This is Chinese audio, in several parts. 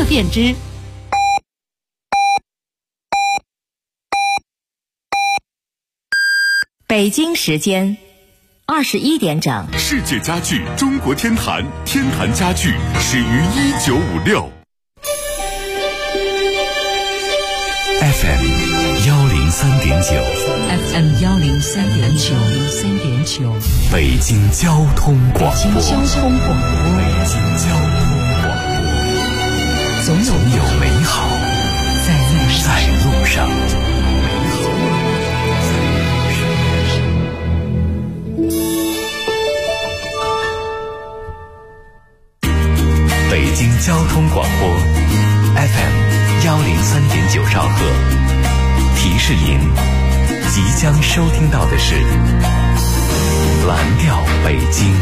便之北京时间21点整。 世界家具中国天坛，天坛家具始于1956。FM 103.9，FM 103.9， 北京交通广播， 北京交通广播，总有美好在路上。 北京交通广播 FM 103.9兆赫，提示您即将收听到的是蓝调北京。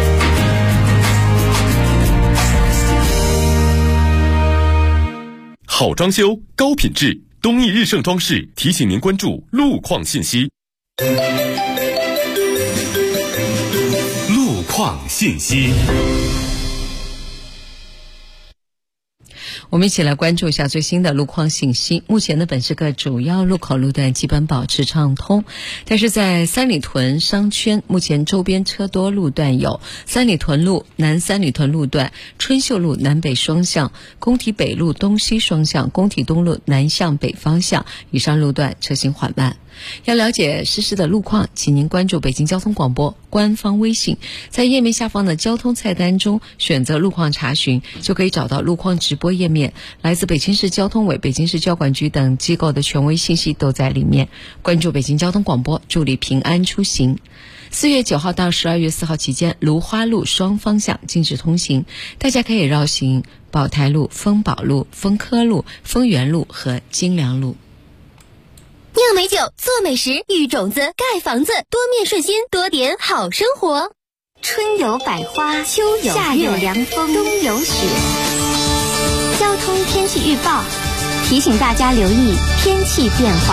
好装修，高品质，东义日盛装饰提醒您关注路况信息。路况信息。 我们一起来关注一下最新的路况信息。目前的本市各主要路口路段基本保持畅通，但是在三里屯商圈，目前周边车多路段有三里屯路南三里屯路段、春秀路南北双向、工体北路东西双向、工体东路南向北方向，以上路段车行缓慢。要了解实时的路况，请您关注北京交通广播官方微信，在页面下方的交通菜单中选择路况查询，就可以找到路况直播页面，来自北京市交通委、北京市交管局等机构的权威信息都在里面。关注北京交通广播，祝你平安出行。4月9号到12月4号期间，芦花路双方向禁止通行，大家可以绕行宝台路、丰宝路、丰科路、丰源路和金良路。 酿美酒，做美食，育种子，盖房子，多面顺心，多点好生活。春有百花，秋有夏有凉风，冬有雪。交通天气预报提醒大家留意天气变化。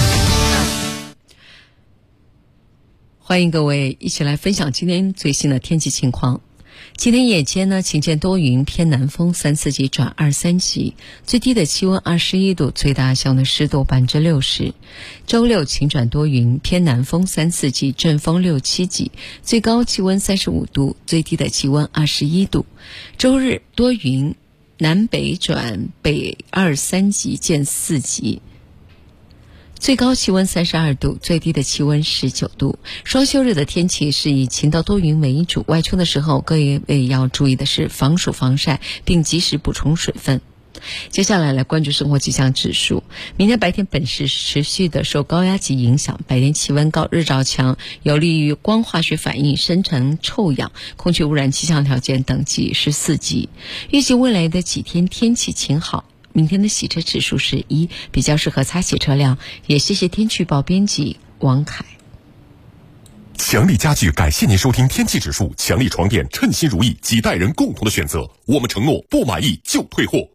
欢迎各位一起来分享今天最新的天气情况。今天夜间呢，晴间多云，偏南风3、4级转2、3级，最低的气温21度，最大相对湿度60%。周六晴转多云，偏南风3、4级，阵风6、7级，最高气温35度，最低的气温21度。周日多云，南北转北2、3级见4级。最高气温32度，最低的气温19度。双休日的天气是以晴到多云为主，外出的时候各位要注意的是防暑防晒，并及时补充水分。接下来关注生活气象指数。明天白天本市持续的受高压级影响，白天气温高，日照强，有利于光化学反应生成臭氧，空气污染气象条件等级是4级。预计未来的几天天气晴好，明天的洗车指数是1，比较适合擦洗车辆。也谢谢天气预报编辑王凯。 强力家具感谢您收听天气指数，强力床垫称心如意，几代人共同的选择，我们承诺不满意就退货。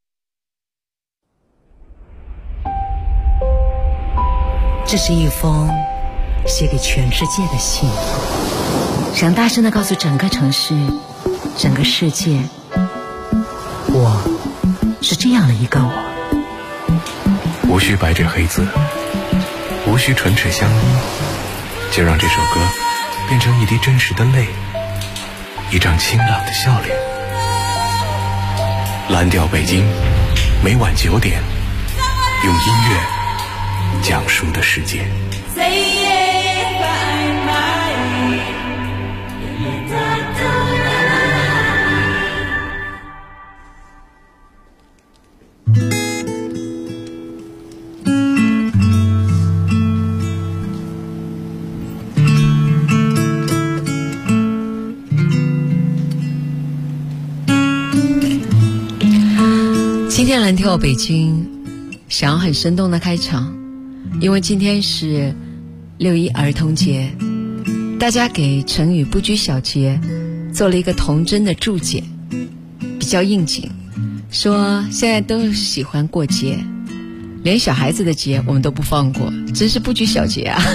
这是一封写给全世界的信，想大声地告诉整个城市，整个世界，我是这样的一个我。 无需白纸黑字，无需唇齿相依，就让这首歌变成一滴真实的泪，一张清朗的笑脸。蓝调北京，每晚9点，用音乐讲述的世界。 今天蓝调北京想要很生动的开场，因为今天是6·1儿童节，大家给成语不拘小节做了一个童真的注解，比较应景，说现在都喜欢过节，连小孩子的节我们都不放过，真是不拘小节啊。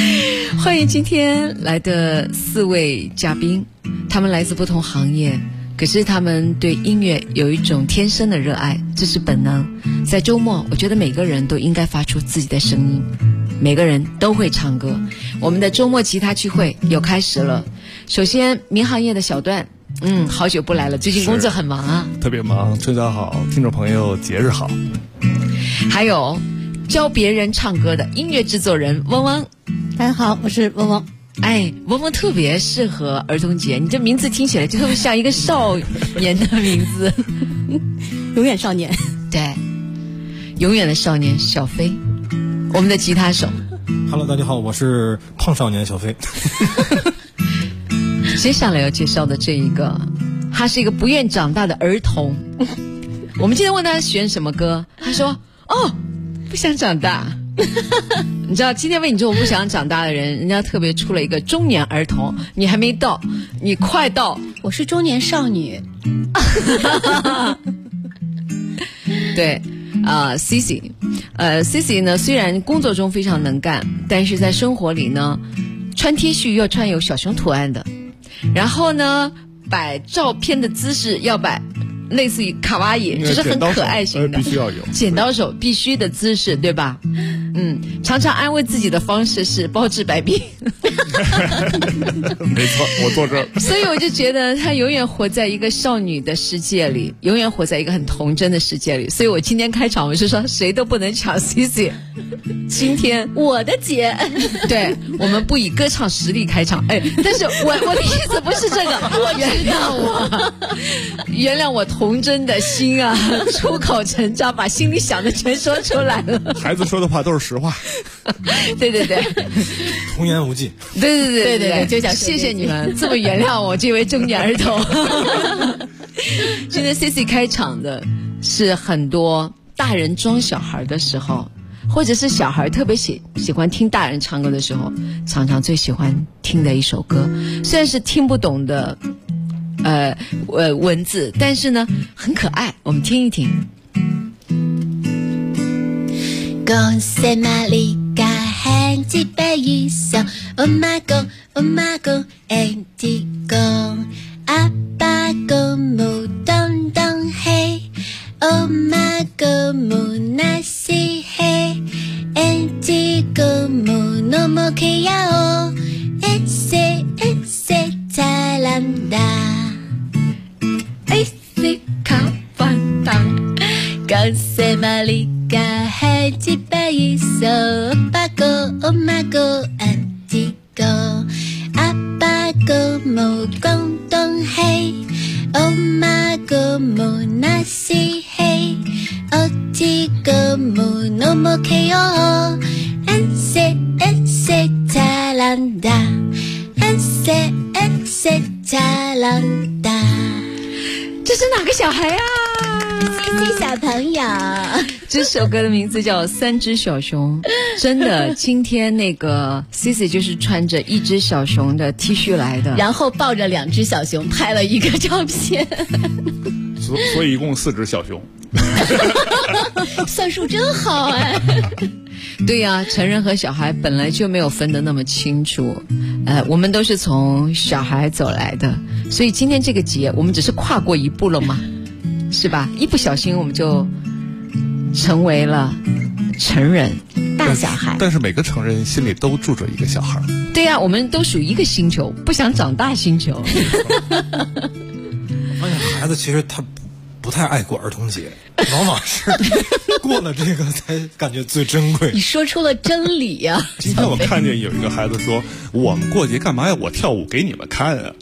欢迎今天来的4位嘉宾，他们来自不同行业， 可是他们对音乐有一种天生的热爱，这是本能。在周末，我觉得每个人都应该发出自己的声音，每个人都会唱歌。我们的周末吉他聚会又开始了。首先，民航业的小段，好久不来了，最近工作很忙啊， 特别忙。春早好，听众朋友节日好。 还有教别人唱歌的音乐制作人汪汪。 大家好，我是汪汪。 汪汪特别适合儿童节，你这名字听起来就特别像一个少年的名字。 永远少年。 对，永远的少年小飞，我们的吉他手。 Hello， 大家好，我是胖少年小飞。 接下来要介绍的这一个，他是一个不愿长大的儿童。我们今天问他选什么歌，他说不想长大。你知道今天为你这种不想长大的人，人家特别出了一个中年儿童，你还没到，你快到。 我是中年少女。 对，Cici 呢，虽然工作中非常能干，但是在生活里呢，穿 T 恤要穿有小熊图案的，然后呢，摆照片的姿势要摆类似于卡哇伊，就是很可爱型的， 必须要有剪刀手必须的姿势，对吧？常常安慰自己的方式是包治百病。 没错，我坐这儿。 所以我就觉得他永远活在一个少女的世界里，永远活在一个很童真的世界里。所以我今天开场我是说谁都不能抢 Cici。今天我的姐， 对，我们不以歌唱实力开场，但是我的意思不是这个，原谅我童真的心啊，出口成章，把心里想的全说出来了。 孩子说的话都是实话。 对对对， 童言无忌。 对，就想谢谢你们这么原谅我这位中年儿童。今天 Cici 开场的是很多大人装小孩的时候，或者是小孩特别喜欢听大人唱歌的时候，常常最喜欢听的一首歌，虽然是听不懂的文字，但是呢很可爱，我们听一听。 恭喜玛丽嘎汉吉贝伊桑，哦妈公哦妈公安迪公，阿爸公木咚咚嘿，哦妈公木那西嘿，安迪公木诺莫克亚哦，诶塞塔兰达，诶塞卡凡当，恭喜玛丽。嘎汉吉贝伊桑，阿爸公哦妈公安迪公，阿爸公木广东嘿，哦妈公木那西嘿，哦迪公木诺莫克哟，安塞塔兰达，安塞塔兰达。 这是哪个小孩啊 ？Cici 小朋友。 这首歌的名字叫《三只小熊》。真的，今天那个 Cici 就是穿着一只小熊的 T 恤来的， 然后抱着2只小熊拍了一个照片。 所以一共4只小熊。 算数真好哎。 对呀，成人和小孩本来就没有分得那么清楚，我们都是从小孩走来的，所以今天这个节我们只是跨过一步了嘛，是吧？一不小心我们就成为了成人大小孩。 但是每个成人心里都住着一个小孩。 对呀，我们都属于一个星球，不想长大星球。 我发现孩子其实他不太爱过儿童节，往往是过了这个才感觉最珍贵。 你说出了真理呀！ 今天我看见有一个孩子说：“我们过节干嘛呀？我跳舞给你们看啊！”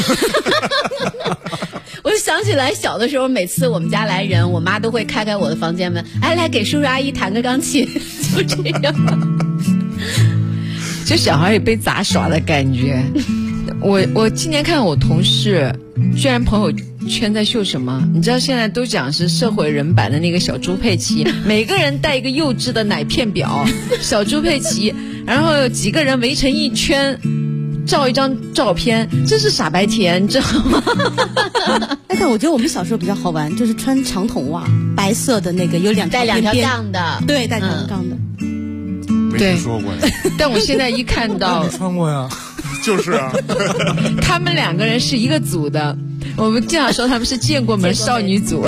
我就想起来小的时候，每次我们家来人，我妈都会开我的房间门，来给叔叔阿姨弹个钢琴，就这样。 就小孩也被杂耍的感觉。我今年看我同事居然朋友圈在秀什么，你知道现在都讲是社会人版的那个小猪佩奇，每个人带一个幼稚的奶片表小猪佩奇，然后有几个人围成一圈照一张照片，这是傻白甜，你知道吗？ 但我觉得我们小时候比较好玩，就是穿长筒袜，白色的那个有带2条杠的，对，带2条杠的。 没听说过呀。 但我现在一看到你穿过呀？ 就是啊。 他们2个人是一个组的， 我们经常说他们是建国门少女组。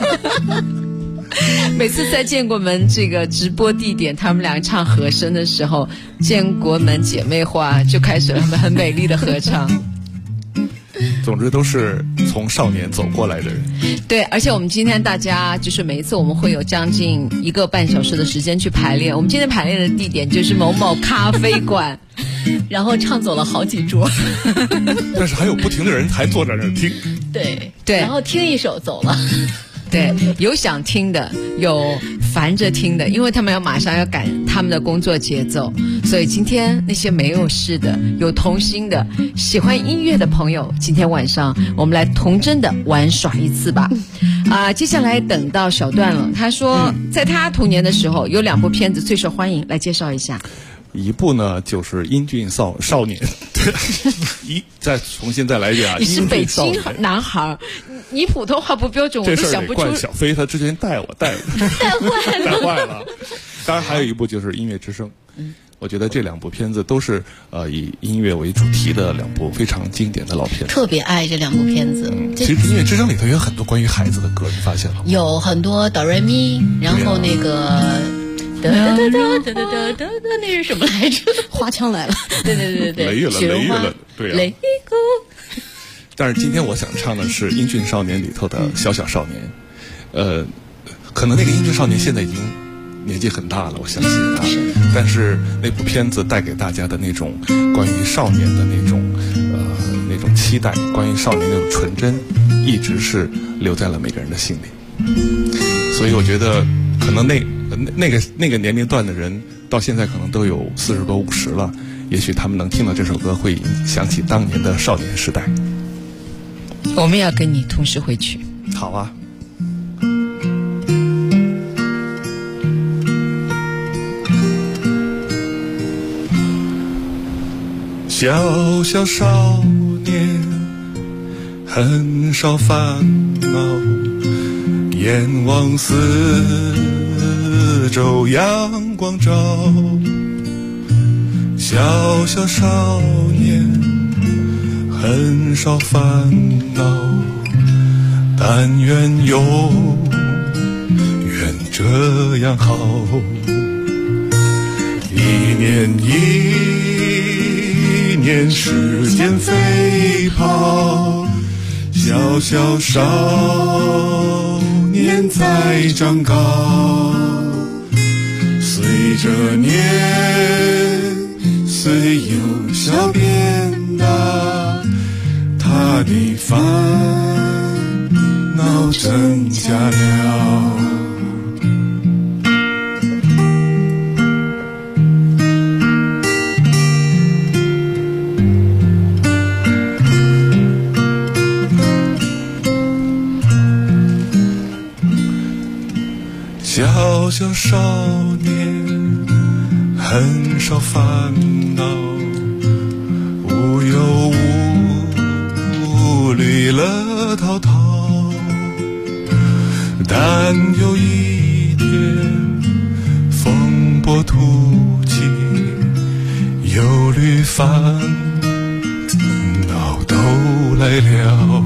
每次在建国门这个直播地点，他们俩唱和声的时候，建国门姐妹花就开始了他们很美丽的合唱。 总之都是从少年走过来的人。 对，而且我们今天大家就是每一次我们会有将近1个半小时的时间去排练。我们今天排练的地点就是某某咖啡馆， 然后唱走了好几桌。 但是还有不停的人还坐在那儿听。 对， 对， 然后听一首走了。 对，有想听的，有烦着听的，因为他们马上要赶他们的工作节奏，所以今天那些没有事的、有童心的、喜欢音乐的朋友，今天晚上我们来童真的玩耍一次吧。接下来等到小段了，他说在他童年的时候有2部片子最受欢迎，来介绍一下。 一部呢就是英俊少年，再重新再来一遍啊！ 你是北京男孩，你普通话不标准，我都想不出。 这事儿得怪小飞，他之前带坏了。当然还有一部就是《音乐之声》。我觉得这2部片子都是以音乐为主题的2部非常经典的老片子。 特别爱这2部片子。 其实《音乐之声》里头有很多关于孩子的歌，你发现了吗？ 有很多哆来咪，然后那个。那是什么来着？花腔来了。对， 雷了，对啊。 雷公。 但是今天我想唱的是《英俊少年》里头的小少年。可能那个英俊少年现在已经年纪很大了，我相信啊。但是那部片子带给大家的那种关于少年的那种期待，关于少年那种纯真，一直是留在了每个人的心里。所以我觉得可能那个年龄段的人到现在可能都有40多50了，也许他们能听到这首歌会想起当年的少年时代。 我们要跟你同时回去。 好啊。小少年很少烦恼，眼望四周阳光照，小少年很少烦恼，但愿永远这样好。一年一年时间飞跑，小少年在长高，随着年岁由小变大，他的烦恼增加了。小少年很少烦恼，无忧无虑乐陶陶，但有一天风波突起，忧虑烦恼都来了。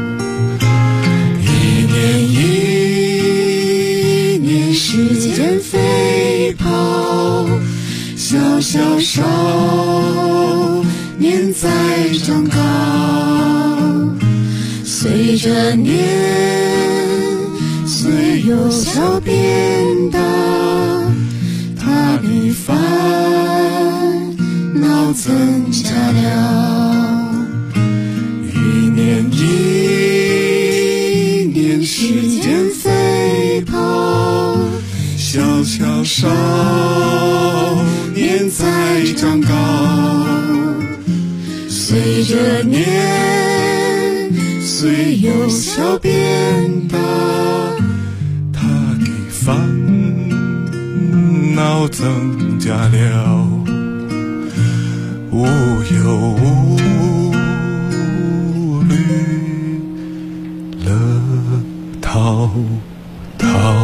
一年时间飞跑，小少年在长高，随着年岁由小变大，他的烦恼增加了。一年时间飞跑，小少年在长高，随着年岁由小变大，他的烦恼增加了，无忧无虑乐陶陶。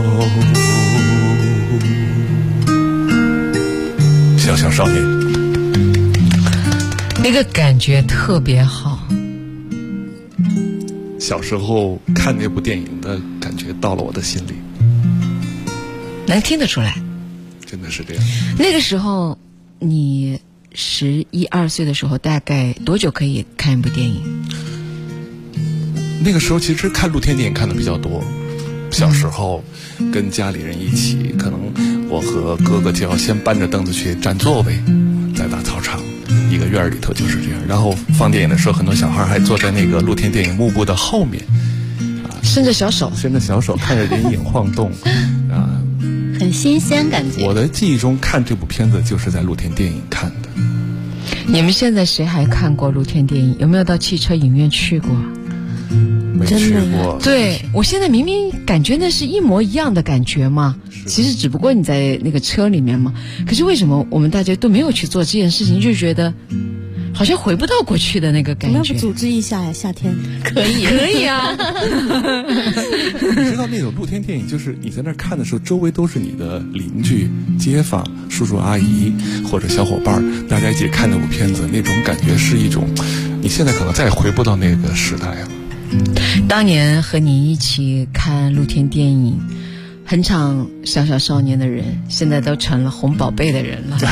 小少年， 那个感觉特别好。 小时候看那部电影的感觉到了我的心里， 能听得出来， 真的是这样。 那个时候你11、12岁的时候，大概多久可以看一部电影？ 那个时候其实看露天电影看的比较多，小时候跟家里人一起，可能我和哥哥就要先搬着凳子去占座位，在大操场一个院里头就是这样。然后放电影的时候，很多小孩还坐在那个露天电影幕布的后面， 伸着小手看着人影晃动， 很新鲜感觉。 我的记忆中看这部片子就是在露天电影看的。 你们现在谁还看过露天电影？有没有到汽车影院去过？ 没去过。 对，我现在明明感觉那是一模一样的感觉嘛，其实只不过你在那个车里面嘛。可是为什么我们大家都没有去做这件事情，就觉得好像回不到过去的那个感觉？ 我们要不组织一下呀？夏天可以啊。 你知道那种露天电影，就是你在那儿看的时候，周围都是你的邻居、街坊、叔叔阿姨或者小伙伴，大家一起看那部片子，那种感觉是一种，你现在可能再也回不到那个时代了。 当年和你一起看露天电影很场小小少年的人，现在都成了红宝贝的人了。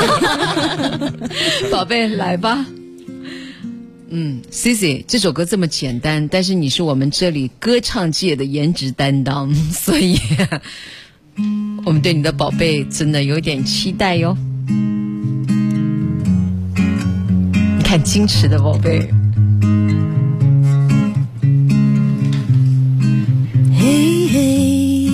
宝贝来吧。Cici 这首歌这么简单，但是你是我们这里歌唱界的颜值担当，所以我们对你的宝贝真的有点期待哟。你看矜持的宝贝。 嘿嘿，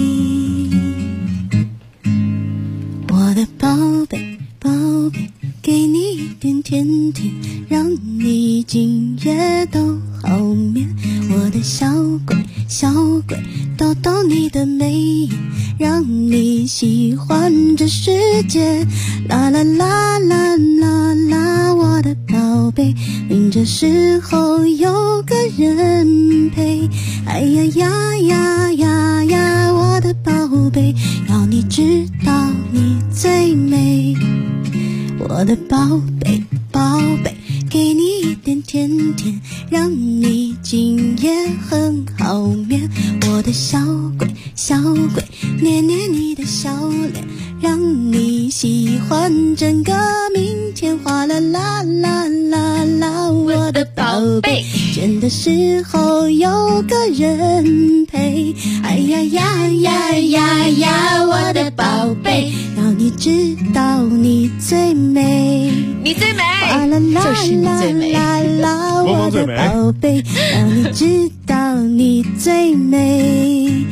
我的宝贝宝贝，给你一点甜甜，让你今夜都好眠。我的小鬼小鬼，逗逗你的眉眼，让你喜欢这世界。啦啦啦啦啦啦，我的宝贝，临这时候有个人陪。哎呀呀呀呀呀，我的宝贝，要你知道你最美。我的宝贝宝贝，给你一点甜甜，让你今夜很好眠。我的小鬼小鬼，捏捏你的小脸，让你喜欢整个明天。哗啦啦啦啦啦，我的宝贝，倦的时候有个人陪。哎呀呀呀呀呀，我的宝贝，要你知道你最美， 你最美， 就是你最美。我的宝贝，要你知道你最美。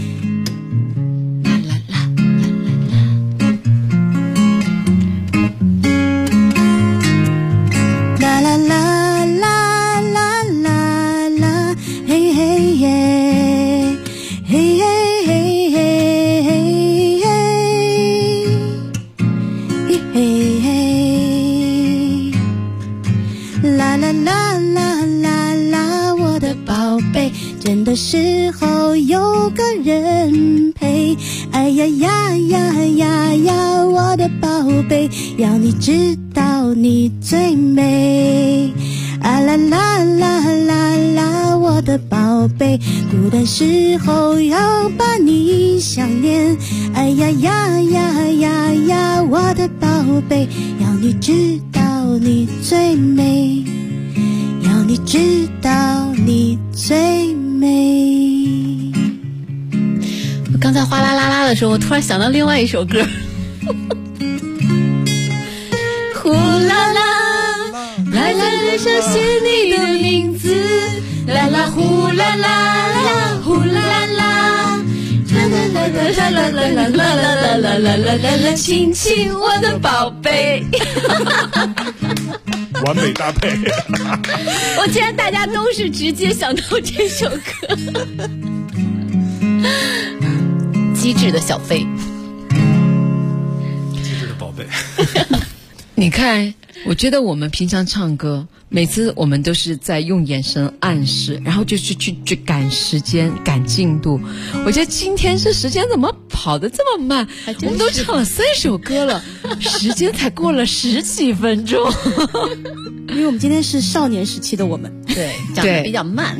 啦啦啦啦啦啦啦，嘿嘿耶，嘿嘿嘿嘿嘿嘿嘿嘿，啦啦啦啦啦啦，我的宝贝，倦的时候有个人陪。哎呀呀呀呀呀，我的宝贝，要你知道你最美。啊啦啦啦啦啦，我的宝贝，孤单时候要把你想念。哎呀呀呀呀呀，我的宝贝，要你知道你最美，要你知道你最美。 我刚才哗啦啦啦的时候，我突然想到另外一首歌。呼啦啦，来在脸上写你的名字，啦啦呼啦啦啦，呼啦啦，啦啦啦啦啦啦啦啦啦啦啦啦啦，亲亲我的宝贝。 完美搭配。 我竟然大家都是直接想到这首歌。机智的小飞， 机智的宝贝。 你看，我觉得我们平常唱歌，每次我们都是在用眼神暗示，然后就去赶时间、赶进度。我觉得今天这时间怎么跑得这么慢？我们都唱了3首歌了，时间才过了10几分钟。 因为我们今天是少年时期的我们，对， 对，长得比较慢，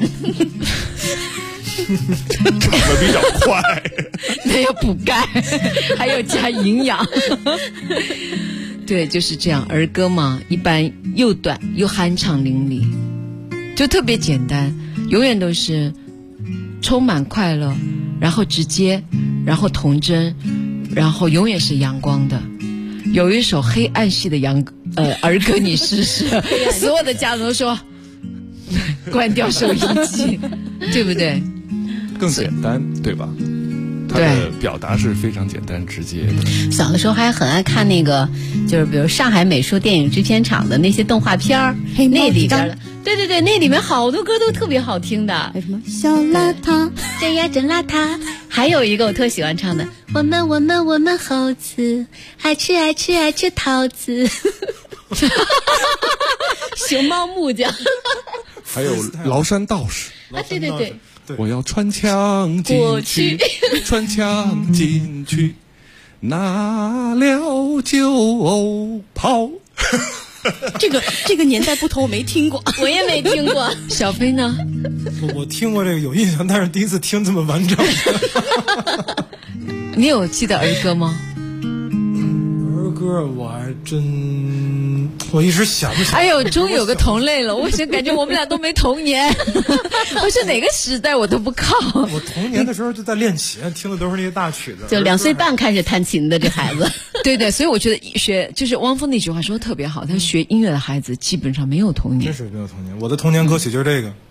长得比较快， 那要补钙，还要加营养。对，就是这样。儿歌嘛，一般又短又酣畅淋漓，就特别简单，永远都是充满快乐，然后直接，然后童真，然后永远是阳光的。有一首黑暗系的儿歌，你试试，所有的家长都说关掉收音机，对不对？ 更简单，对吧？它的表达是非常简单直接的。 小的时候还很爱看那个，就是比如上海美术电影制片厂的那些动画片儿，那里边的，对，那里面好多歌都特别好听的。 什么小邋遢， 这呀真邋遢。还有一个我特喜欢唱的，我们猴子爱吃桃子，熊猫木匠。 还有崂山道士啊，对。 我要穿墙进去，穿墙进去，拿了酒泡。 这个年代不同，我没听过， 我也没听过。 小飞呢？ 我听过这个有印象，但是第一次听这么完整的。 你有记得儿歌吗？ 儿歌我还真，我一时想不起来。 哎呦，终于有个同类了！我想感觉我们俩都没童年，我是哪个时代我都不靠。 我童年的时候就在练琴，听的都是那些大曲子。 就2岁半开始弹琴的这孩子。 对，所以我觉得就是汪峰那句话说的特别好，他学音乐的孩子基本上没有童年。 真是没有童年，我的童年歌曲就是这个。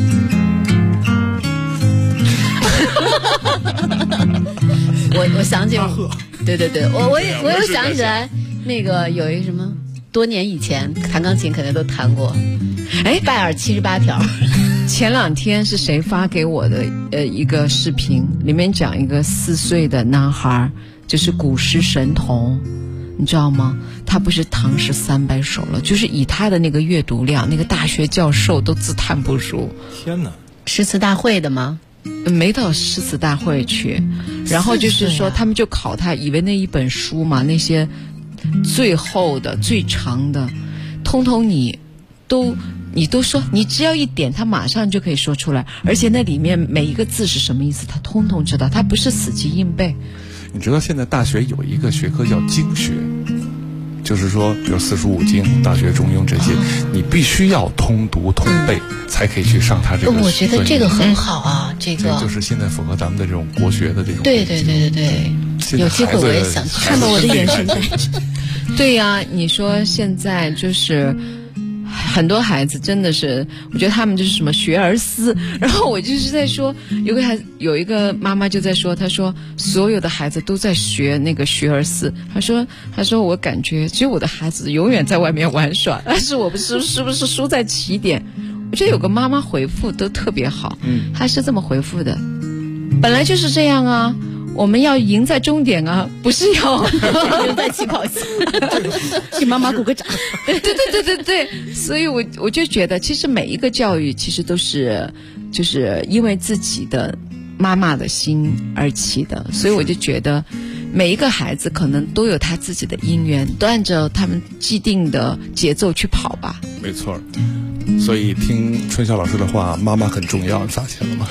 我想起，对，我又想起来，那个有一什么，多年以前弹钢琴肯定都弹过，拜尔78条。 前2天是谁发给我的一个视频，里面讲一个4岁的男孩，就是古诗神童，你知道吗？他不是唐诗300首了，就是以他的那个阅读量，那个大学教授都自叹不如。 天哪！ 诗词大会的吗？ 没到诗词大会去，然后就是说他们就考他，以为那一本书嘛，那些最厚的最长的通通你都说，你只要一点他马上就可以说出来，而且那里面每一个字是什么意思他通通知道，他不是死记硬背。 你知道现在大学有一个学科叫经学，就是说比如45经、大学中庸这些，你必须要通读通背才可以去上他这个。 我觉得这个很好啊，这个就是现在符合咱们的这种国学的这种。 对，有机会我也想去看到我的眼神在。 对呀，你说现在就是很多孩子真的是，我觉得他们就是什么学而思，然后我就是在说，有一个妈妈就在说，她说所有的孩子都在学那个学而思，她说我感觉只有我的孩子永远在外面玩耍，但是我们是不是输在起点？我觉得有个妈妈回复都特别好，她是这么回复的，本来就是这样啊。我们要赢在终点啊，不是要赢在起跑线。 给妈妈鼓个掌。 对，所以我就觉得，其实每一个教育其实都是就是因为自己的妈妈的心而起的，所以我就觉得每一个孩子可能都有他自己的因缘，都按照他们既定的节奏去跑吧。 没错。所以听春晓老师的话，妈妈很重要，你发现了吗？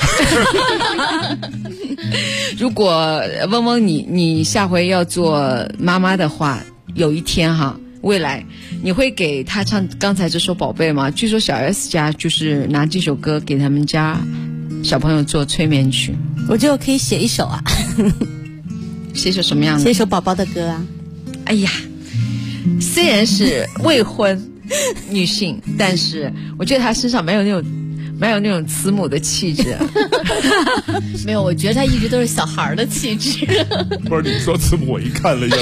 如果嗡嗡你下回要做妈妈的话，有一天哈，未来你会给他唱刚才这首宝贝吗？据说小 S 家就是拿这首歌给他们家小朋友做催眠曲。 我觉得我可以写一首啊。 写一首什么样的？ 写一首宝宝的歌啊。 哎呀，虽然是未婚女性，但是我觉得她身上没有那种慈母的气质。 没有，我觉得她一直都是小孩的气质。 不是你说慈母，我一看了一下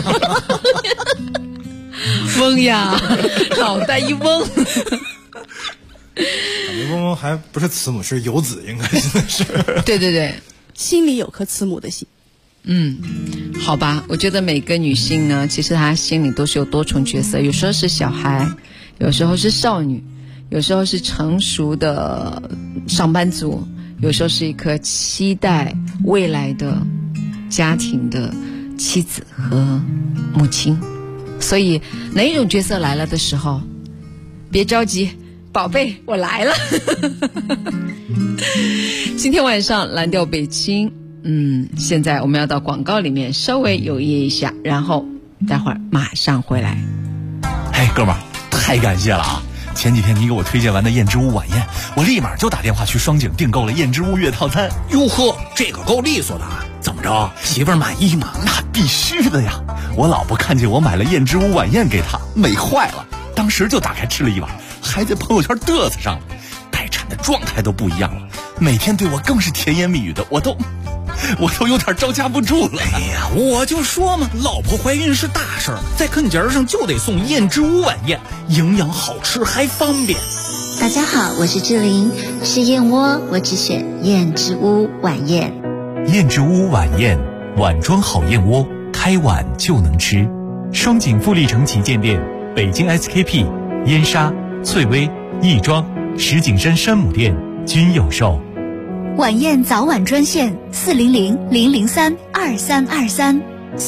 嗡呀，脑袋一嗡。 感觉嗡嗡还不是慈母，是游子，应该是。 对， 心里有颗慈母的心。 好吧，我觉得每个女性呢，其实她心里都是有多重角色，有时候是小孩，有时候是少女，有时候是成熟的上班族，有时候是一颗期待未来的家庭的妻子和母亲。所以哪一种角色来了的时候，别着急， 宝贝，我来了。今天晚上蓝调北京，现在我们要到广告里面稍微留意一下，然后待会儿马上回来。 嘿，哥们儿，太感谢了啊！前几天你给我推荐完的燕之屋晚宴，我立马就打电话去双井订购了燕之屋月套餐。 哟呵，这个够利索的，怎么着？媳妇儿满意吗？ 那必须的呀！我老婆看见我买了燕之屋晚宴给她，美坏了，当时就打开吃了一碗，还在朋友圈嘚瑟上了，待产的状态都不一样了，每天对我更是甜言蜜语的，我都有点招架不住了。 哎呀，我就说嘛，老婆怀孕是大事儿，在啃节上就得送燕之屋晚宴，营养好吃还方便。 大家好，我是志玲，吃燕窝我只选燕之屋晚宴。 燕之屋晚宴，碗装好燕窝，开碗就能吃。双井富力城旗舰店、北京 SKP、燕莎、翠微、亦庄、石景山山姆店均有售。 晚宴早晚专线400-003-2323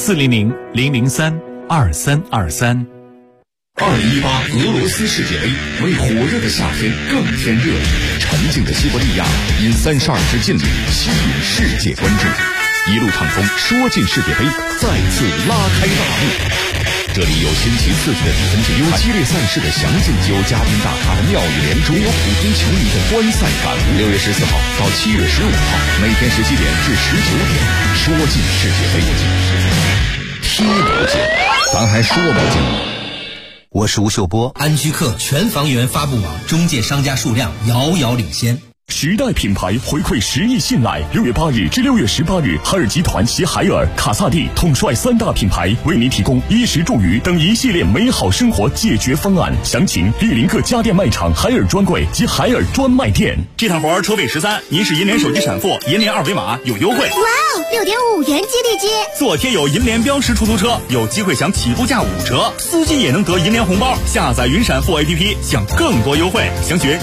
400-003-2323。 2018俄罗斯世界杯为火热的夏天更添热力，沉静的西伯利亚因32支劲旅吸引世界关注，一路畅通，说进世界杯再次拉开大幕。这里有新奇刺激的比分竞赛，有激烈赛事的详尽，有嘉宾大咖的妙语连珠，有普通球迷的观赛感悟。6月14号到7月15号，每天17点至19点，说进世界杯，踢不进，咱还说不进。 我是吴秀波。安居客全房源发布网中介商家数量遥遥领先。 时代品牌回馈10亿信赖，6月8日至6月18日，海尔集团携海尔、卡萨帝统帅3大品牌，为您提供衣食住娱等一系列美好生活解决方案。详情莅临各家电卖场、海尔专柜及海尔专卖店。 这趟活车费13，您是银联手机闪付，银联二维码有优惠。 哇哦，6.5元激励金！ 做贴有银联标识出租车，有机会享起步价5折，司机也能得银联红包。下载云闪付 APP，享更多优惠。详询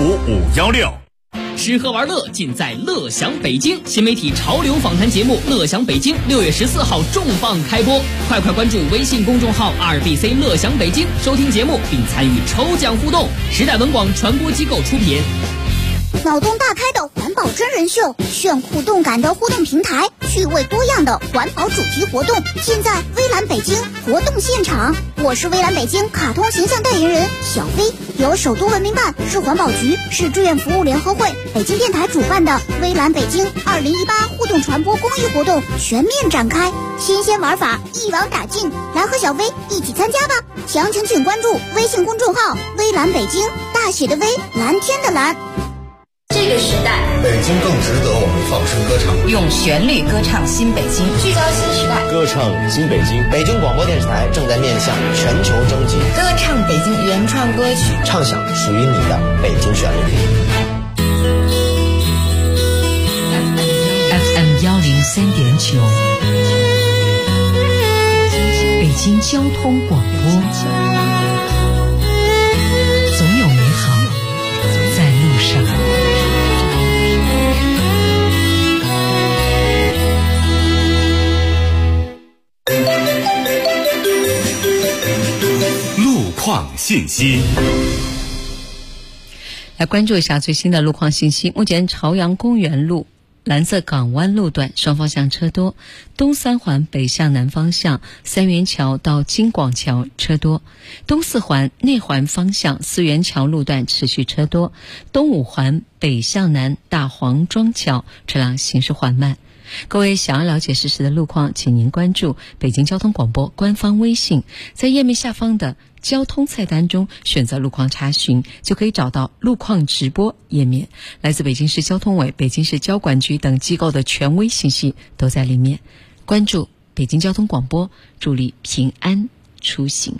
95516。 吃喝玩乐尽在乐享北京，新媒体潮流访谈节目《乐享北京》6月14号重磅开播，快关注微信公众号2BC 乐享北京，收听节目并参与抽奖互动。时代文广传播机构出品。 脑洞大开的环保真人秀，炫酷动感的互动平台，趣味多样的环保主题活动，现在微蓝北京活动现场。我是微蓝北京卡通形象代言人小飞，由首都文明办、市环保局、市志愿服务联合会、北京电台主办的微蓝北京2018互动传播公益活动全面展开，新鲜玩法一网打尽，来和小飞一起参加吧！详情请关注微信公众号微蓝北京，大写的微，蓝天的蓝。 这个时代， 北京更值得我们放声歌唱， 用旋律歌唱新北京， 聚焦新时代， 歌唱新北京。北京广播电视台正在面向全球征集， 歌唱北京原创歌曲， 唱响属于你的北京旋律。 FM 103.9，北京交通广播，总有美好在路上。 路况信息， 来关注一下最新的路况信息。目前朝阳公园路蓝色港湾路段双方向车多，东三环北向南方向三元桥到京广桥车多，东四环内环方向四元桥路段持续车多，东五环北向南大黄庄桥车辆行驶缓慢。各位想要了解实时的路况，请您关注北京交通广播官方微信，在页面下方的交通菜单中选择路况查询，就可以找到路况直播页面。来自北京市交通委、北京市交管局等机构的权威信息都在里面。关注北京交通广播，助力平安出行。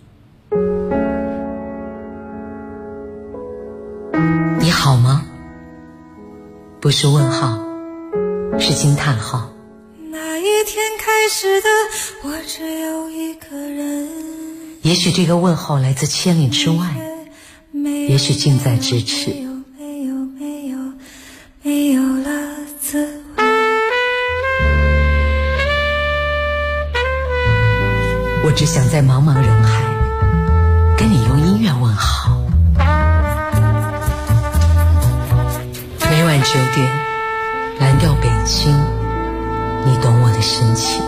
你好吗？不是问号，是惊叹号。 那一天开始的我只有一个人， 也许这个问候来自千里之外，也许近在咫尺。 没有了滋味。 我只想在茫茫人海跟你用音乐问好。 点，蓝调北京，你懂我的深情。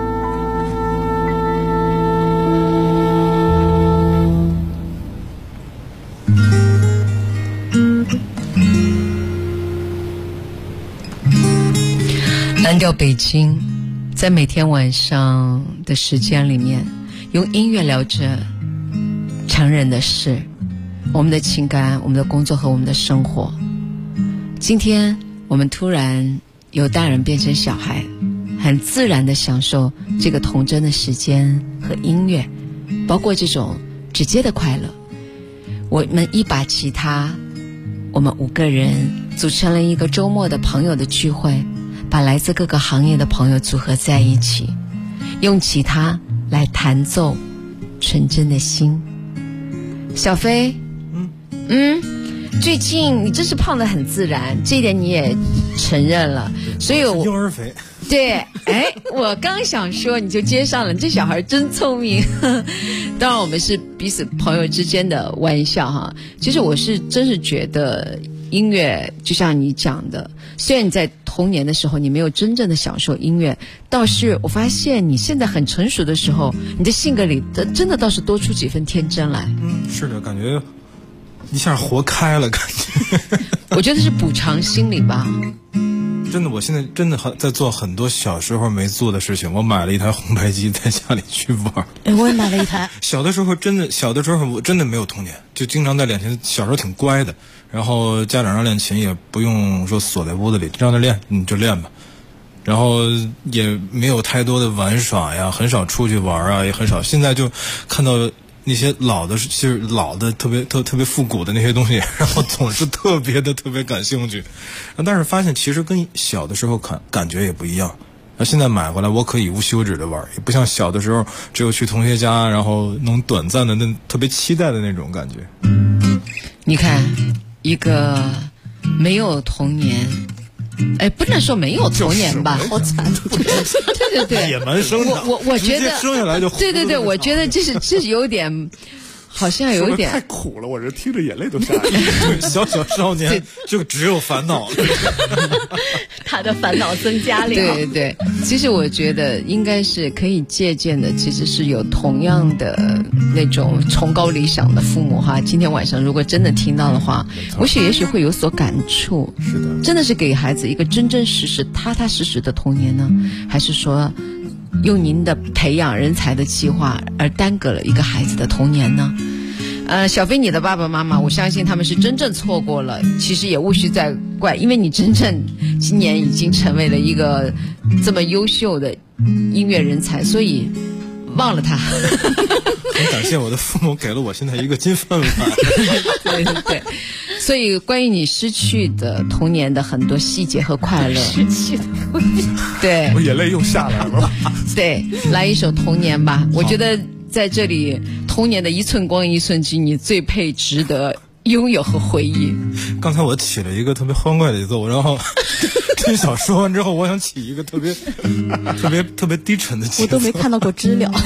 蓝调北京，在每天晚上的时间里面，用音乐聊着常人的事，我们的情感，我们的工作和我们的生活。今天我们突然由大人变成小孩，很自然地享受这个童真的时间和音乐，包括这种直接的快乐。我们一把吉他，我们5个人组成了一个周末的朋友的聚会，把来自各个行业的朋友组合在一起，用吉他来弹奏纯真的心。小飞，最近你真是胖得很自然，这一点你也承认了，所以婴儿肥。 对，我刚想说你就接上了，这小孩真聪明。当然我们是彼此朋友之间的玩笑哈。其实我真是觉得音乐就像你讲的，虽然你在童年的时候你没有真正的享受音乐，倒是我发现你现在很成熟的时候，你的性格里真的倒是多出几分天真来。 是的，感觉一下活开了，感觉。 我觉得是补偿心理吧。 真的，我现在真的在做很多小时候没做的事情。我买了一台红白机在家里去玩。 我也买了一台。 小的时候我真的没有童年，就经常在练琴。小时候挺乖的，然后家长让练琴也不用说锁在屋子里，让他练你就练吧。然后也没有太多的玩耍呀，很少出去玩啊，也很少。现在就看到那些老的特别复古的那些东西，然后总是特别感兴趣，但是发现其实跟小的时候感觉也不一样。现在买回来我可以无休止的玩，也不像小的时候只有去同学家，然后能短暂的特别期待的那种感觉。 你看，一个没有童年。不能说没有童年吧，好惨。对， 野蛮生长。 我觉得生下来就对，我觉得这是有点，好像有一点太苦了，我这听着眼泪都下来了。 小少年就只有烦恼， 他的烦恼增加了。 对，其实我觉得应该是可以借鉴的，其实是有同样的那种崇高理想的父母哈。今天晚上如果真的听到的话，也许会有所感触。 是的， 真的是给孩子一个真真实实、踏踏实实的童年呢，还是说用您的培养人才的计划而耽搁了一个孩子的童年呢？小飞，你的爸爸妈妈，我相信他们是真正错过了，其实也无需再怪，因为你真正今年已经成为了一个这么优秀的音乐人才，所以忘了他。 很感谢我的父母给了我现在一个金饭碗。 对，所以关于你失去的童年的很多细节和快乐， 失去的童年， 对， 我眼泪又下来了。 对，来一首《童年》吧，我觉得在这里童年的一寸光一寸金，你最配值得拥有和回忆。 刚才我起了一个特别欢快的节奏，然后听小说完之后，我想起一个特别低沉的节奏。 我都没看到过知了。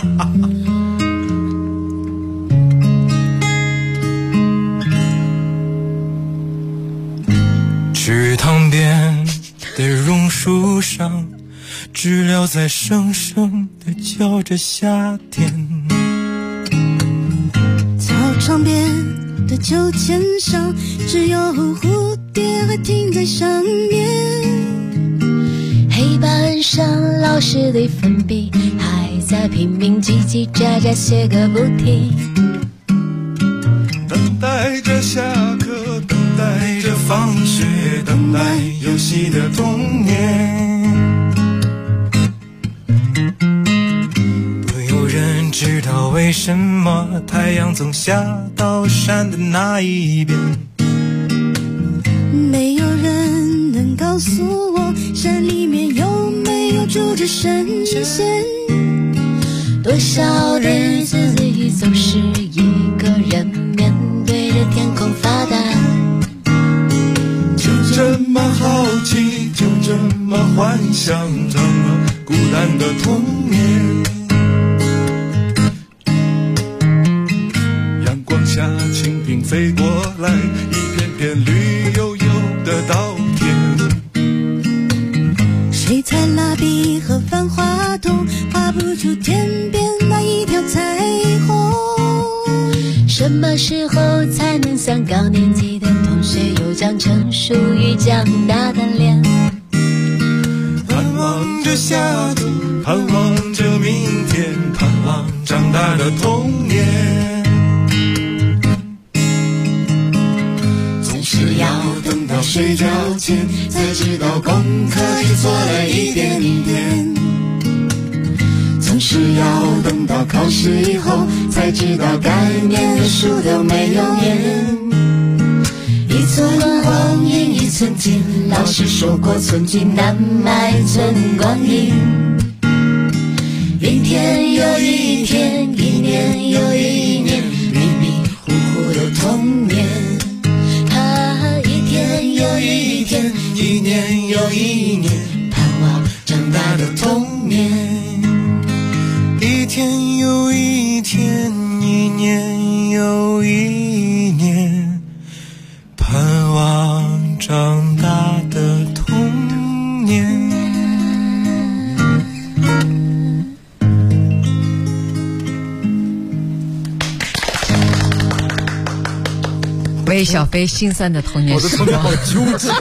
池塘边的榕树上，知了在声声地叫着夏天。 操场边的秋千上，只有蝴蝶还停在上面。 黑板上老师的粉笔还在拼命叽叽喳喳写个不停。 等待着下课，等待着放学，等待游戏的童年。没有人知道为什么太阳总下到山的那一边， 没有人能告诉我山里面有没有住着神仙。 多少日子里总是一个人面对着天空发呆， 就这么好奇，就这么幻想，这么孤单的童年。 阳光下蜻蜓飞过来，一片片绿油油的稻为何繁华筒画不出天边那一条彩虹？ 什么时候才能像高年级的同学有张成熟与长大的脸？ 盼望着夏天，盼望着明天，盼望长大的童年。总是要等到睡觉前，才知道功课只做了一点点。总是要等到考试以后，才知道该念的书都没有念。一寸光阴一寸金，老师说过寸金难买寸光阴。一天又一天，一年又一年，迷迷糊糊的童年。一天又一天，一年又一年，盼望长大的童年。一天又一天，一年又一年，盼望长大的童年。 为小飞心酸的童年时光。我的童年好纠结。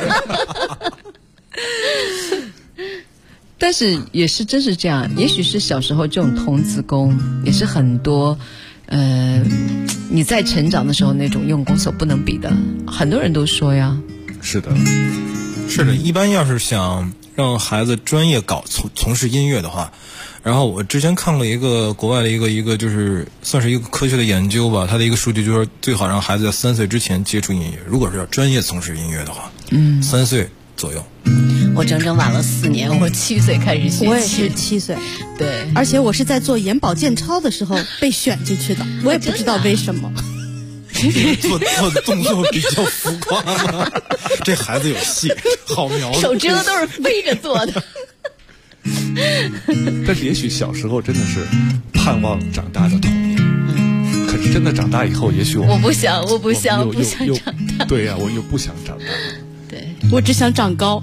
但是也是真是这样，也许是小时候这种童子功也是很多你在成长的时候那种用功所不能比的，很多人都说呀。 是的， 是的，一般要是想让孩子专业从事音乐的话，然后我之前看了一个国外的一个就是算是一个科学的研究吧，它的一个数据就是说最好让孩子在3岁之前接触音乐，如果是要专业从事音乐的话，3岁左右。 我整整晚了4年，我7岁开始学习。 我也是7岁， 对， 而且我是在做眼保健操的时候被选进去的，我也不知道为什么。 做的动作比较浮夸吗？这孩子有戏，好苗子， 手指头都是飞着做的。 但是也许小时候真的是盼望长大的童年，可是真的长大以后，也许我不想长大。 对呀，我又不想长大。 对， 我只想长高。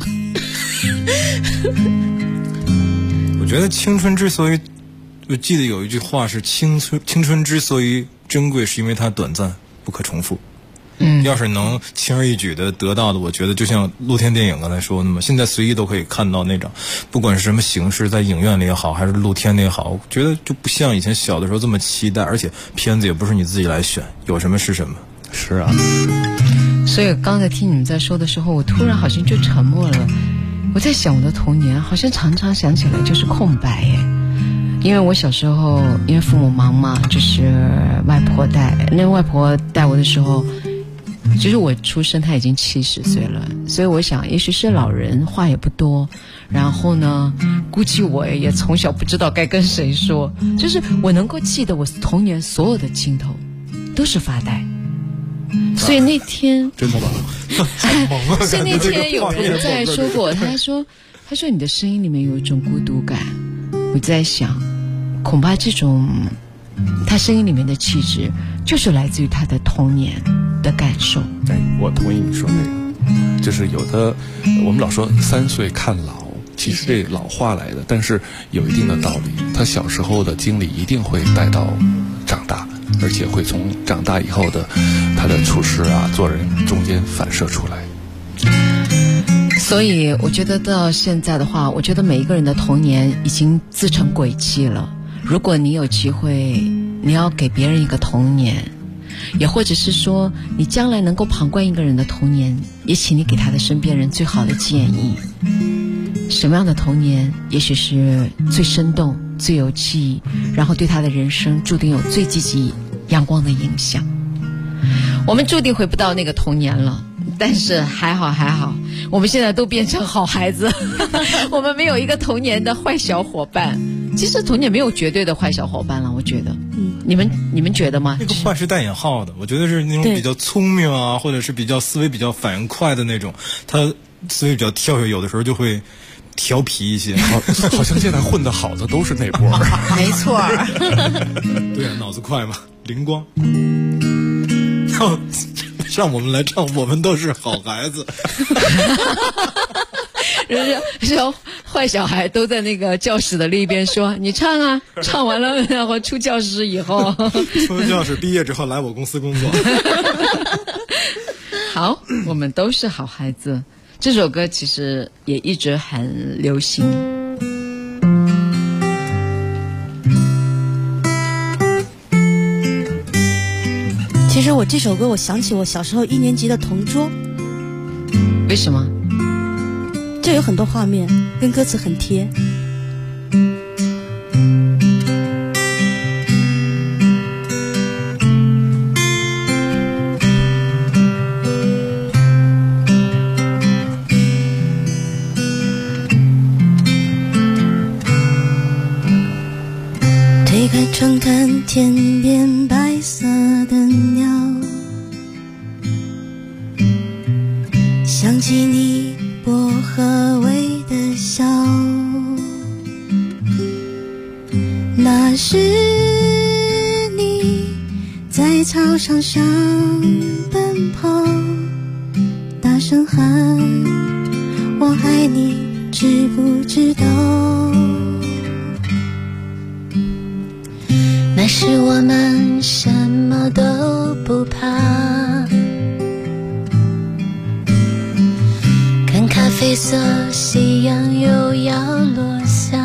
我觉得青春之所以，我记得有一句话是青春之所以珍贵，是因为它短暂不可重复。要是能轻而易举的得到的，我觉得就像露天电影刚才说的嘛，现在随意都可以看到那种，不管是什么形式，在影院里也好，还是露天的也好，我觉得就不像以前小的时候这么期待，而且片子也不是你自己来选，有什么是什么。 是啊。 所以刚才听你们在说的时候，我突然好像就沉默了。我在想我的童年，好像常常想起来就是空白耶。因为我小时候因为父母忙嘛，就是外婆带，那外婆带我的时候，其实我出生她已经70岁了，所以我想也许是老人话也不多，然后呢估计我也从小不知道该跟谁说，就是我能够记得我童年所有的镜头都是发呆。所以那天真的吗？ 所以那天有人在说过，他说你的声音里面有一种孤独感。我在想，恐怕这种他声音里面的气质就是来自于他的童年的感受。 对，我同意你说这个，就是有的我们老说3岁看老，其实这老话来的，但是有一定的道理，他小时候的经历一定会带到长大，而且会从长大以后的他的处事啊做人中间反射出来。 所以我觉得到现在的话，我觉得每一个人的童年已经自成轨迹了。如果你有机会，你要给别人一个童年，也或者是说你将来能够旁观一个人的童年，也请你给他的身边人最好的建议。什么样的童年也许是最生动最有记忆，然后对他的人生注定有最积极阳光的影响。我们注定回不到那个童年了，但是还好我们现在都变成好孩子我们没有一个童年的坏小伙伴。其实童年没有绝对的坏小伙伴了，我觉得你们觉得吗？ 那个坏是带引号的，我觉得是那种比较聪明啊，或者是比较思维比较反应快的那种，他思维比较跳跃，有的时候就会调皮一些。 好像现在混得好的都是那波没错对啊，脑子快嘛，灵光。让我们来唱《我们都是好孩子》 然后坏小孩都在那个教室的另一边说：“你唱啊，唱完了，然后出教室以后， 出教室毕业之后来我公司工作。” 好，我们都是好孩子。这首歌其实也一直很流行。 其实我这首歌，我想起我小时候1年级的同桌。 为什么？ 这有很多画面，跟歌词很贴。推开窗看天边白色的鸟，想起你薄荷味的笑，那是你在操场上奔跑，大声喊我爱你，知不知道？那时我们什么都不怕，看咖啡色夕阳又要落下，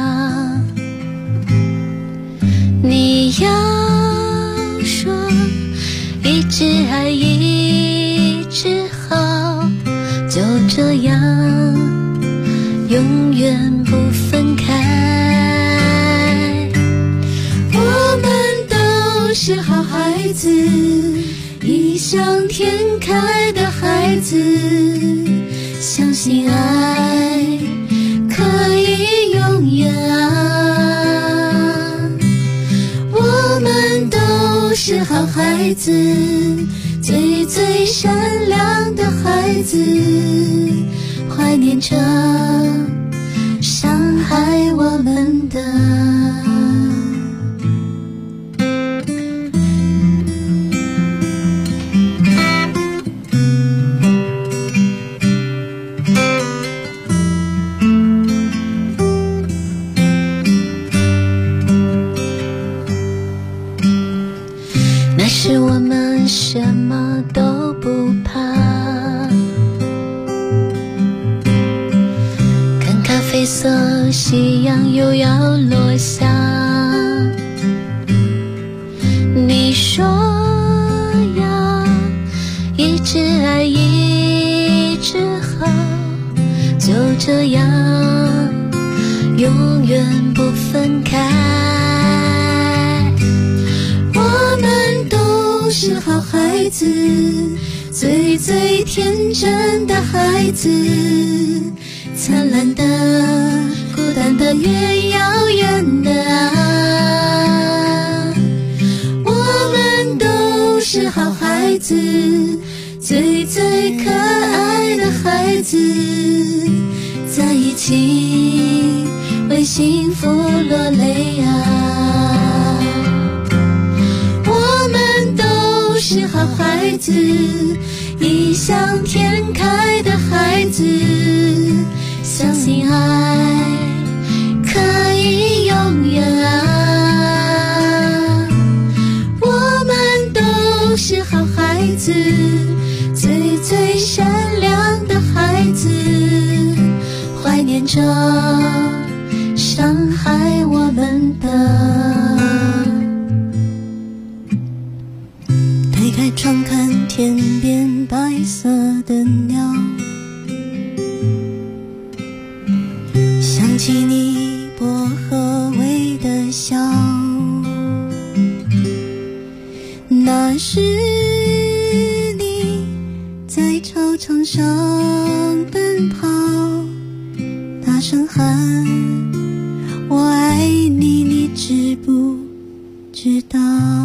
你要说一直爱一直好，就这样永远不分开。我们都是好孩子，异想天开的孩子，相信爱可以永远啊！我们都是好孩子，最最善良的孩子，怀念着伤害我们的。是我们什么都不怕，看咖啡色夕阳又要落下，你说要一直爱一直好，就这样永远不分开。是好孩子，最最天真的孩子，灿烂的孤单的越遥远的啊，我们都是好孩子，最最可爱的孩子，在一起为幸福落泪啊，是好孩子，异想天开的孩子，相信爱可以永远啊！我们都是好孩子，最最善良的孩子，怀念着伤害我们的。推开窗看天边白色的鸟，想起你薄荷味的笑，那是你在操场上奔跑，大声喊我爱你，你知不知道？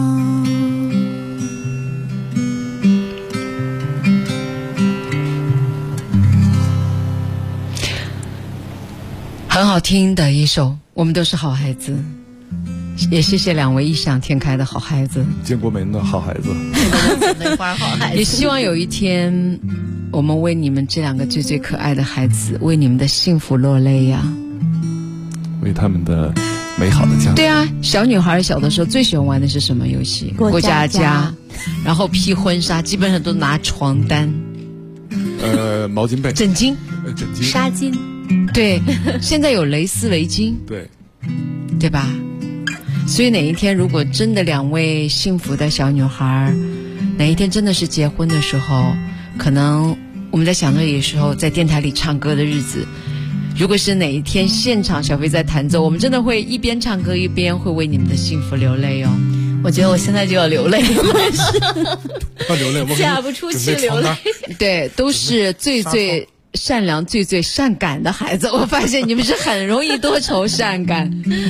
很好听的一首，我们都是好孩子，也谢谢两位异想天开的好孩子， 见过没的好孩子， 也希望有一天我们为你们这两个最最可爱的孩子，为你们的幸福落泪呀， 为他们的美好的将来。 对啊，小女孩小的时候最喜欢玩的是什么游戏？过家家，然后披婚纱，基本上都拿床单， 毛巾被、 枕巾、 纱巾。 对，现在有蕾丝围巾，对吧？所以哪一天如果真的两位幸福的小女孩，哪一天真的是结婚的时候，可能我们在想着有时候在电台里唱歌的日子，如果是哪一天现场小飞在弹奏，我们真的会一边唱歌一边会为你们的幸福流泪哦。 我觉得我现在就要流泪了，要流泪， 嫁不出去流泪。 对，都是最最善良、最最善感的孩子。我发现你们是很容易多愁善感。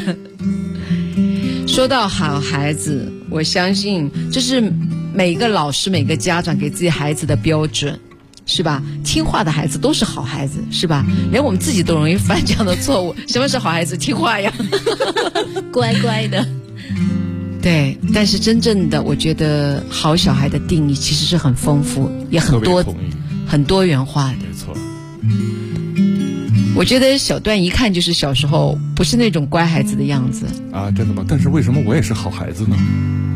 说到好孩子，我相信这是每一个老师、每个家长给自己孩子的标准，是吧？听话的孩子都是好孩子，是吧？连我们自己都容易犯这样的错误。什么是好孩子？听话呀， 乖乖的。 对，但是真正的，我觉得好小孩的定义其实是很丰富，也很多元化的。 没错。 我觉得小段一看就是小时候不是那种乖孩子的样子啊，真的吗？但是为什么我也是好孩子呢？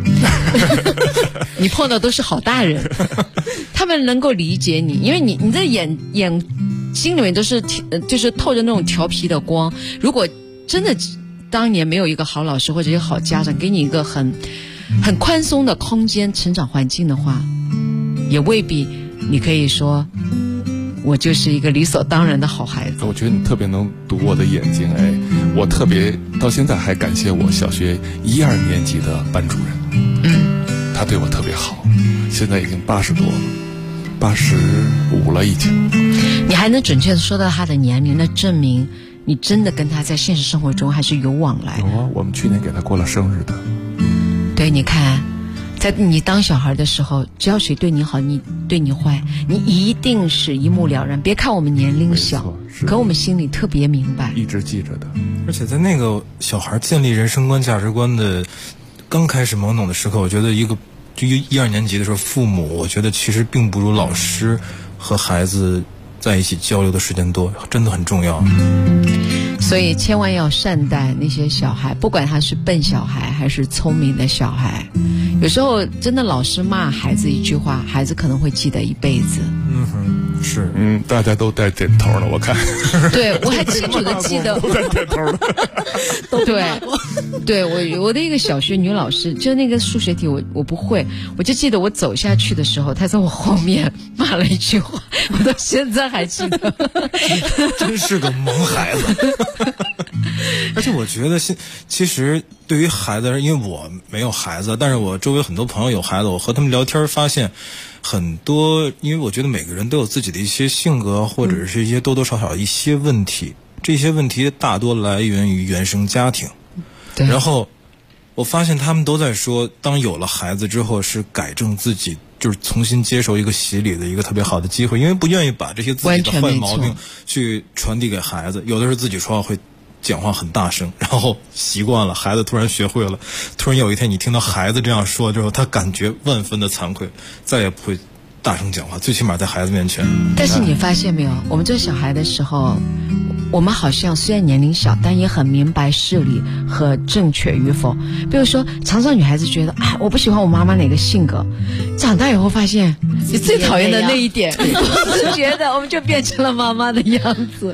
你碰到都是好大人，他们能够理解你，因为你的眼睛里面都是就是透着那种调皮的光。如果真的当年没有一个好老师或者一个好家长给你一个很宽松的空间成长环境的话，也未必你可以说我就是一个理所当然的好孩子。 我觉得你特别能读我的眼睛，我特别到现在还感谢我小学1、2年级的班主任，他对我特别好，现在已经80多了，85了已经。 你还能准确的说到他的年龄，那证明你真的跟他在现实生活中还是有往来的。 有啊，我们去年给他过了生日的。 对，你看在你当小孩的时候，只要谁对你好，你对你坏，你一定是一目了然。别看我们年龄小，可我们心里特别明白， 一直记着的。 而且在那个小孩建立人生观、价值观的刚开始懵懂的时刻，我觉得就1、2年级的时候，父母我觉得其实并不如老师和孩子在一起交流的时间多，真的很重要。 所以千万要善待那些小孩，不管他是笨小孩还是聪明的小孩。有时候真的老师骂孩子一句话，孩子可能会记得一辈子。 是， 大家都带点头了，我看。 对，我还清楚的记得。 都带点头了。 对，我的一个小学女老师，就那个数学题我不会，我就记得我走下去的时候，她在我后面骂了一句话，我到现在还记得。 真是个萌孩子。而且我觉得其实对于孩子，因为我没有孩子，但是我周围很多朋友有孩子，我和他们聊天发现很多，因为我觉得每个人都有自己的一些性格，或者是一些多多少少一些问题，这些问题大多来源于原生家庭。然后我发现他们都在说，当有了孩子之后是改正自己，就是重新接受一个洗礼的一个特别好的机会，因为不愿意把这些自己的坏毛病去传递给孩子。有的时候自己说话会讲话很大声，然后习惯了，孩子突然学会了，突然有一天你听到孩子这样说之后，他感觉万分的惭愧，再也不会大声讲话，最起码在孩子面前。 但是你发现没有，我们做小孩的时候，我们好像虽然年龄小，但也很明白事理和正确与否。比如说常常女孩子觉得我不喜欢我妈妈哪个性格，长大以后发现你最讨厌的那一点，我是觉得我们就变成了妈妈的样子。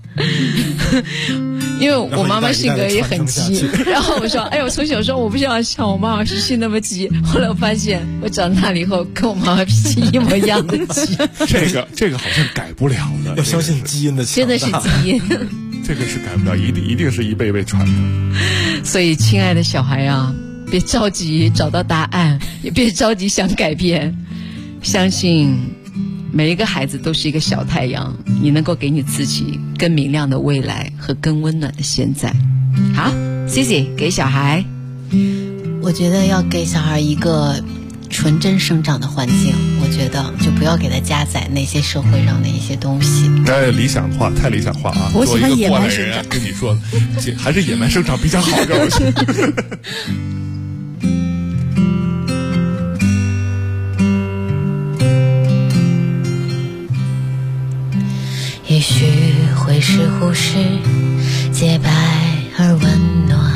因为我妈妈性格也很急，然后我说我从小说我不想像我妈妈脾气那么急，后来我发现我长大了以后跟我妈妈脾气一模一样的急。 这个好像改不了的， 要相信基因的强大， 真的是基因。 这个是改不了，一定是一辈辈传的。 所以亲爱的小孩啊，别着急找到答案，也别着急想改变，相信每一个孩子都是一个小太阳，你能够给你自己更明亮的未来和更温暖的现在。好 ，Cici 给小孩， 我觉得要给小孩一个纯真生长的环境，我觉得就不要给他加载那些社会上的一些东西。 理想化，太理想化啊！ 我喜欢野蛮生长， 跟你说，还是野蛮生长比较好。 是忽视，洁白而温暖。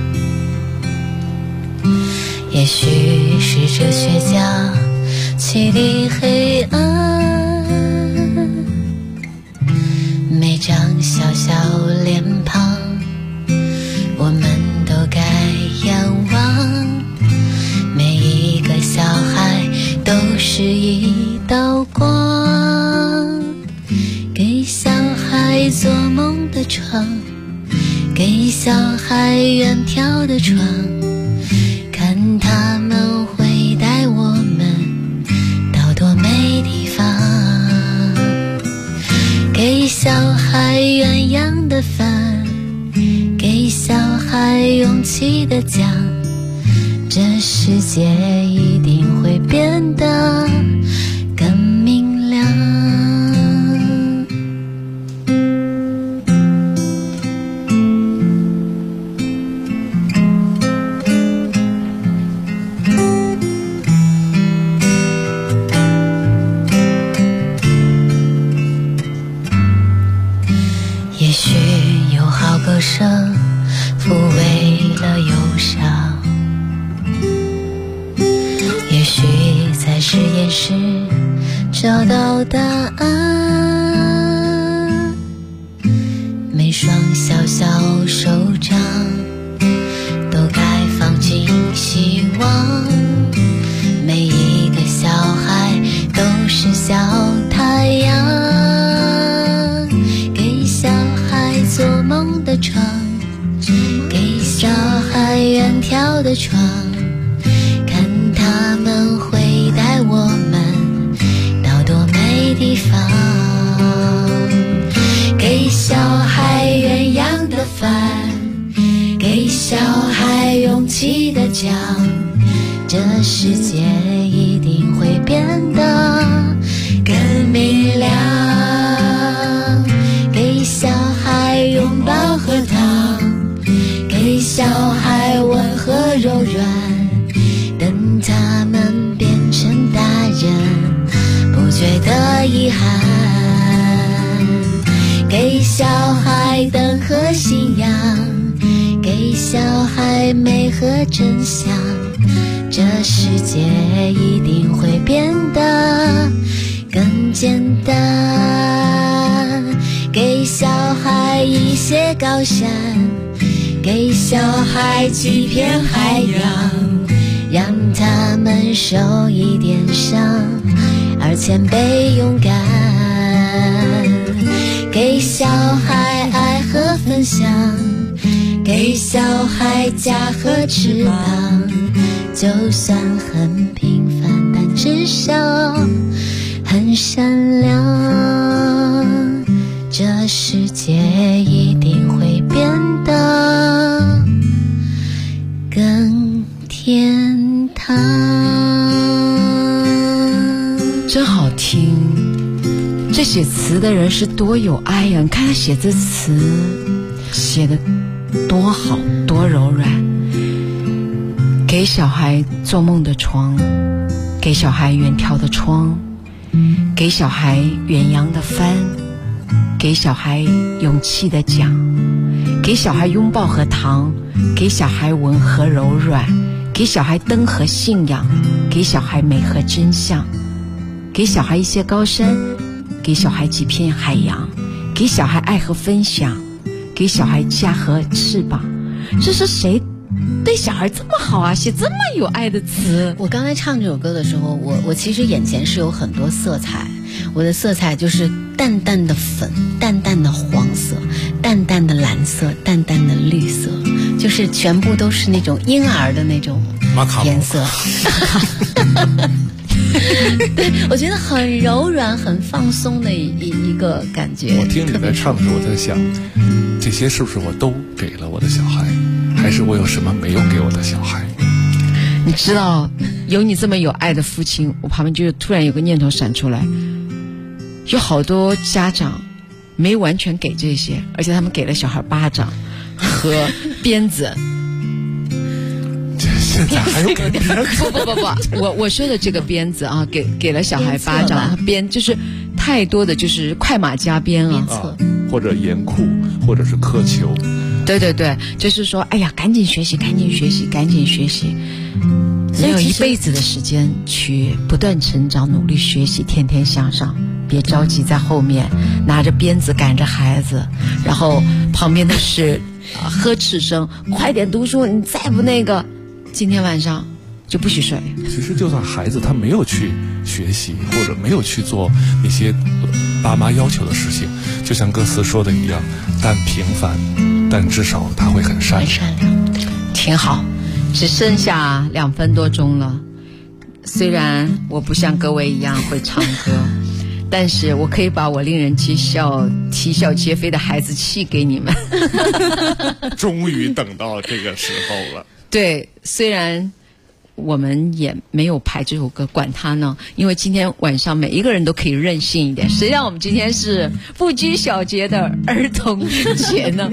也许是哲学家启迪黑暗，每张小小脸庞，我们都该仰望。每一个小孩都是一道光，给小孩做梦的床，给小孩远眺的窗，看他们会带我们到多美地方。给小孩鸳鸯的饭，给小孩勇气的奖，这世界一定会变得更明亮。也许有好歌声抚慰了忧伤，也许在实验室找到答案。每双小小手掌都该放进希望，每一个小孩都是小太阳，给小孩做梦的床，给小孩远眺的窗，看他们会带我们到多美地方。给小孩鸳鸯的饭，给小孩勇气的奖，这世界一定会变得更明亮。给小孩拥抱和糖，给小孩温和柔软，等他们变成大人不觉得遗憾。给小孩灯和信仰，给小孩美和真相，这世界一定会变得更简单。给小孩一些高山，给小孩几片海洋，让他们受一点伤，而谦卑勇敢。给小孩爱和分享，给小孩家和翅膀，就算很平凡，但至少很善良。这世界一定会变得更天堂。 真好听，这写词的人是多有爱呀！你看他写这词写的多好，多柔软。给小孩做梦的床，给小孩远眺的窗，给小孩远洋的帆，给小孩勇气的奖，给小孩拥抱和糖，给小孩吻和柔软，给小孩灯和信仰，给小孩美和真相，给小孩一些高山，给小孩几片海洋，给小孩爱和分享，给小孩家和翅膀。这是谁对小孩这么好啊，写这么有爱的词？ 我刚才唱这首歌的时候，我其实眼前是有很多色彩，我的色彩就是淡淡的粉，淡淡的黄色，淡淡的蓝色，淡淡的绿色，就是全部都是那种婴儿的那种颜色。对，我觉得很柔软很放松的一个感觉。 我听你在唱的时候，我在想，这些是不是我都给了我的小孩，还是我有什么没有给我的小孩？ 你知道，有你这么有爱的父亲，我旁边就突然有个念头闪出来，有好多家长没完全给这些，而且他们给了小孩巴掌和鞭子。 现在还有给鞭子？ 不，我说的这个鞭子啊，给了小孩巴掌和鞭，就是太多的就是快马加鞭啊， 或者严酷，或者是苛求。 对对对，就是说，哎呀，赶紧学习，赶紧学习，赶紧学习。你有一辈子的时间去不断成长、努力学习，天天向上。别着急在后面拿着鞭子赶着孩子，然后旁边的是呵斥声，快点读书，你再不那个，今天晚上就不许睡。 其实就算孩子他没有去学习，或者没有去做那些爸妈要求的事情，就像歌词说的一样，但平凡，但至少他会很善良。 挺好。只剩下2分多钟了，虽然我不像各位一样会唱歌，但是我可以把我令人啼笑皆非的孩子气给你们。 终于等到这个时候了。 对，虽然我们也没有排这首歌，管他呢，因为今天晚上每一个人都可以任性一点。谁让我们今天是不拘小节的儿童节呢？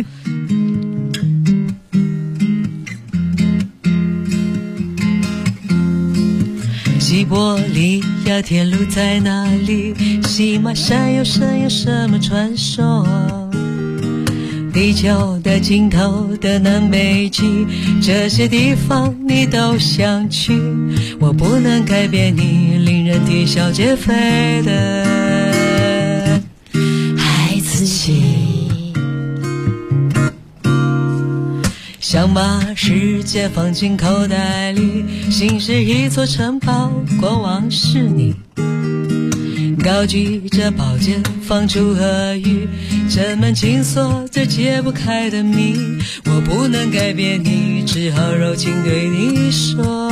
西伯利亚铁路在哪里？西马山有什么传说？地球的尽头的南北极，这些地方你都想去，我不能改变你令人啼笑皆非的孩子气。想把世界放进口袋里，心是一座城堡，过往是你。高举着宝剑，放出俄语，这门紧锁着解不开的谜。我不能改变你，只好柔情对你说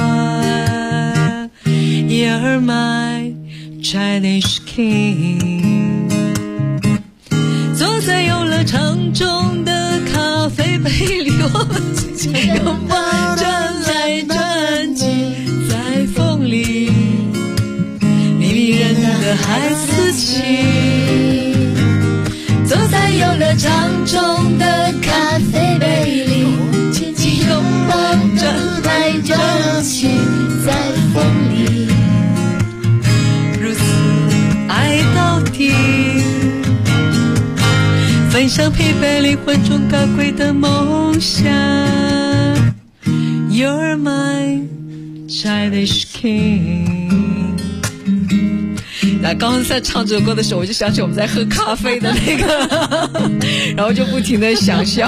You're my Chinese king。 坐在游乐场中的咖啡杯里，我们紧紧拥抱，转来转去，在风里，你迷人的孩子气。坐在游乐场中的咖啡杯里，紧紧拥抱，转来转去，在风里，如此爱到底。分享疲惫灵魂中高贵的梦想 You're my Chinese king。 那刚刚在唱这首歌的时候，我就想起我们在喝咖啡的那个然后就不停地想笑。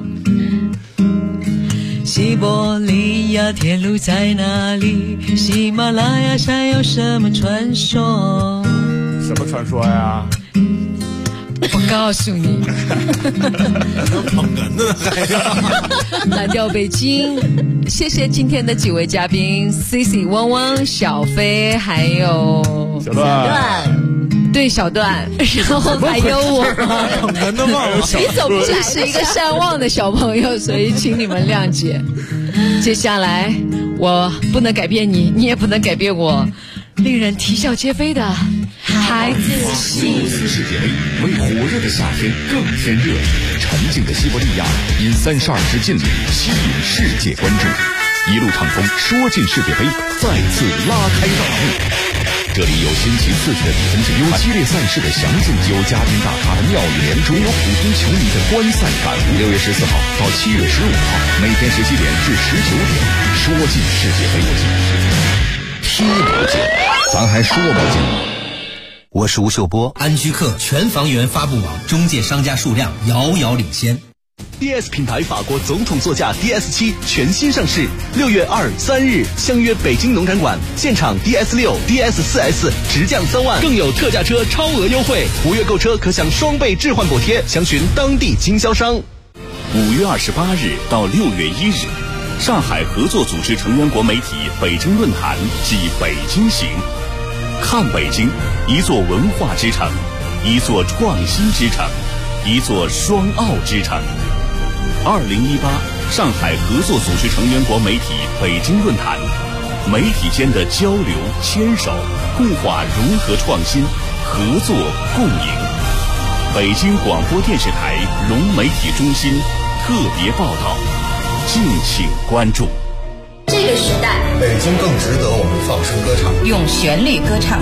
西伯利亚铁路在哪里？喜马拉雅山有什么传说？ 什么传说呀？ 我告诉你， 捧哏的蓝调北京，谢谢今天的几位嘉宾 ，CC、汪汪、小飞，还有小段， 对小段，然后还有我， 捧哏的忘了， 你总不是一个善忘的小朋友，所以请你们谅解。接下来，我不能改变你，你也不能改变我，令人啼笑皆非的孩子气。 俄罗斯世界杯为火热的夏天更添热，沉静的西伯利亚因32支劲旅吸引世界关注，一路畅通说进世界杯再次拉开大幕。这里有星期刺激的比分制，有激烈赛事的详尽，有嘉宾大咖的妙语连珠，有普通球迷的观赛感悟。6月14号到7月15号，每天17点至19点，说进世界杯，说不进，咱还说不进。 我是吴秀波，安居客全房源发布网中介商家数量遥遥领先。 DS 品牌法国总统座驾 DS7 全新上市，6月2、3日相约北京农展馆，现场 DS6、DS4S 直降3万，更有特价车超额优惠，5月购车可享双倍置换补贴，详询当地经销商。 5月28日到6月1日，上海合作组织成员国媒体北京论坛暨北京行，看北京，一座文化之城，一座创新之城，一座双奥之城。2018上海合作组织成员国媒体北京论坛，媒体间的交流牵手，固化融合创新，合作共赢。北京广播电视台融媒体中心特别报道，敬请关注。 这个时代， 北京更值得我们放声歌唱， 用旋律歌唱